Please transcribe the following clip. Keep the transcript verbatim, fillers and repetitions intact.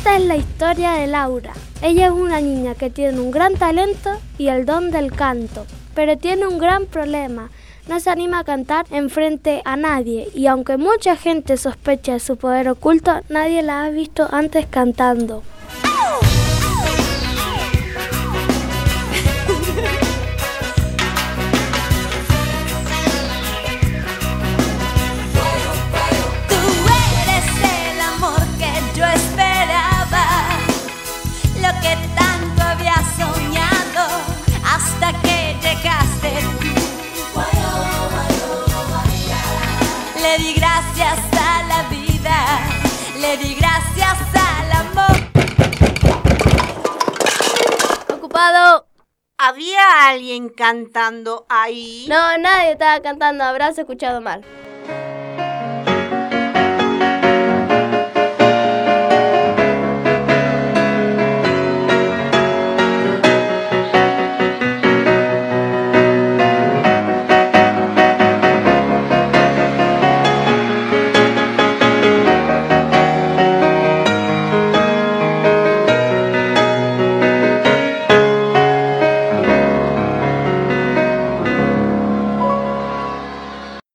Esta es la historia de Laura. Ella es una niña que tiene un gran talento y el don del canto, pero tiene un gran problema. No se anima a cantar enfrente a nadie y aunque mucha gente sospecha de su poder oculto, nadie la ha visto antes cantando. Le di gracias a la vida, le di gracias al amor. ¡Ocupado! ¿Había alguien cantando ahí? No, nadie estaba cantando, habrás escuchado mal.